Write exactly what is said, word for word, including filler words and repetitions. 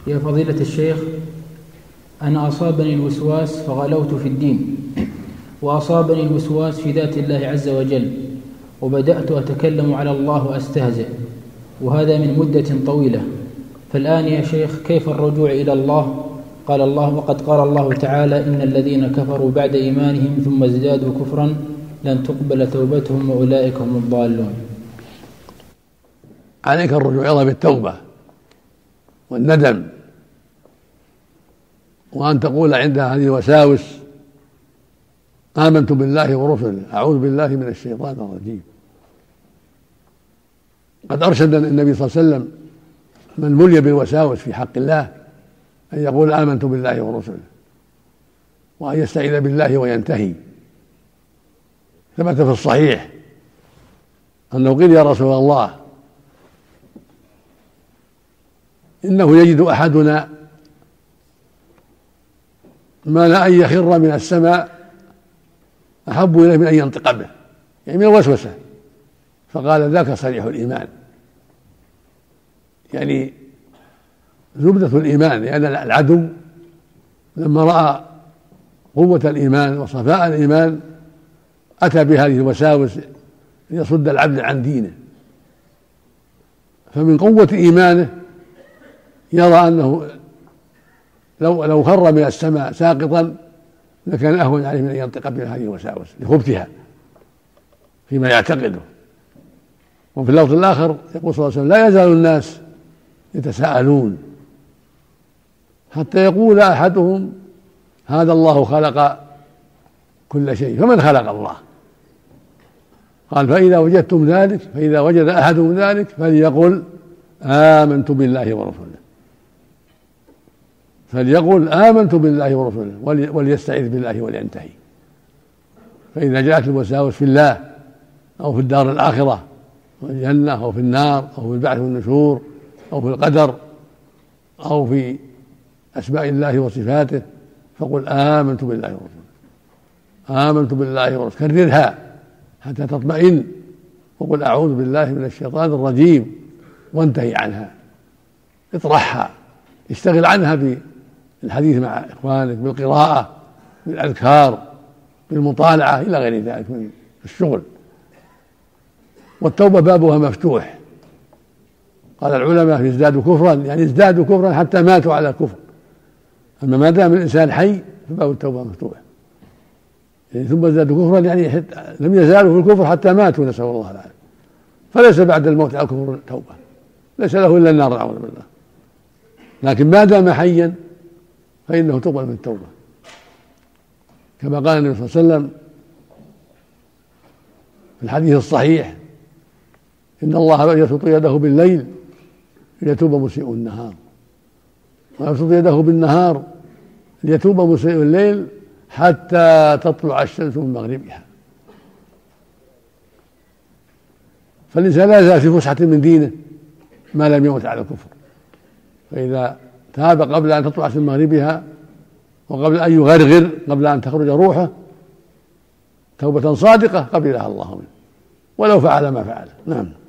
يا فضيلة الشيخ، أنا أصابني الوسواس فغلوت في الدين، وأصابني الوسواس في ذات الله عز وجل، وبدأت أتكلم على الله وأستهزئ، وهذا من مدة طويلة. فالآن يا شيخ كيف الرجوع إلى الله؟ قال الله وقد قال الله تعالى: إن الذين كفروا بعد إيمانهم ثم ازدادوا كفرا لن تقبل توبتهم وأولئك هم الضالون. عليك الرجوع إلى الله بالتوبة والندم، وأن تقول عند هذه الوساوس: آمنت بالله ورسله، أعوذ بالله من الشيطان الرجيم. قد أرشد النبي صلى الله عليه وسلم من ملي بالوساوس في حق الله أن يقول آمنت بالله ورسله، وأن يستعيذ بالله وينتهي. ثبت في الصحيح أنه قيل: يا رسول الله، إنه يجد أحدنا ما لا أن يخر من السماء أحب إليه من أن ينطق به، يعني من الوسوسة. فقال: ذاك صريح الإيمان، يعني زبدة الإيمان، لأن يعني العدو لما رأى قوة الإيمان وصفاء الإيمان أتى بهذه الوساوس ليصد العبد عن دينه. فمن قوة إيمانه يرى أنه لو لو خر من السماء ساقطا لكان أهون عليه من أن ينطق بهذه الوساوس لخبثها فيما يعتقده. وفي اللفظ الآخر يقول صلى الله عليه وسلم: لا يزال الناس يتساءلون حتى يقول أحدهم: هذا الله خلق كل شيء، فمن خلق الله؟ قال: فإذا وجدتم ذلك، فإذا وجد أحدهم ذلك فليقل آمنت بالله ورسوله، فليقل آمنت بالله ورسوله وليستعيذ بالله ولينتهي. فإذا جاءت الوساوس في الله أو في الدار الآخرة والجنة أو في النار أو في البعث والنشور أو في القدر أو في أسماء الله وصفاته، فقل آمنت بالله ورسوله، آمنت بالله ورسوله، كررها حتى تطمئن، وقل أعوذ بالله من الشيطان الرجيم، وانتهي عنها، اطرحها، اشتغل عنها بالحديث مع إخوانك، بالقراءة، بالأذكار، بالمطالعة إلى غير ذلك من الشغل. والتوبة بابها مفتوح. قال العلماء: ازدادوا كفرا، يعني ازدادوا كفرا حتى ماتوا على الكفر. أما ما دام الإنسان حي فباب التوبة مفتوح. يعني ثم ازدادوا كفرا يعني لم يزالوا في الكفر حتى ماتوا، نسأل الله العافية. فليس بعد الموت على الكفر توبة، ليس له إلا النار، نعوذ بالله. لكن ما دام حيا فإنه تقبل من التوبة، كما قال النبي صلى الله عليه وسلم في الحديث الصحيح: إن الله يبسط يده بالليل ليتوب مسيء النهار، ويبسط يده بالنهار ليتوب مسيء الليل حتى تطلع الشمس من مغربها. فالإنسان لا يزال في فسحة من دينه ما لم يمت على الكفر، فإذا تاب قبل أن تطلع من مغربها وقبل أن يغرغر، قبل أن تخرج روحه، توبة صادقة قبلها الله منه ولو فعل ما فعل. نعم.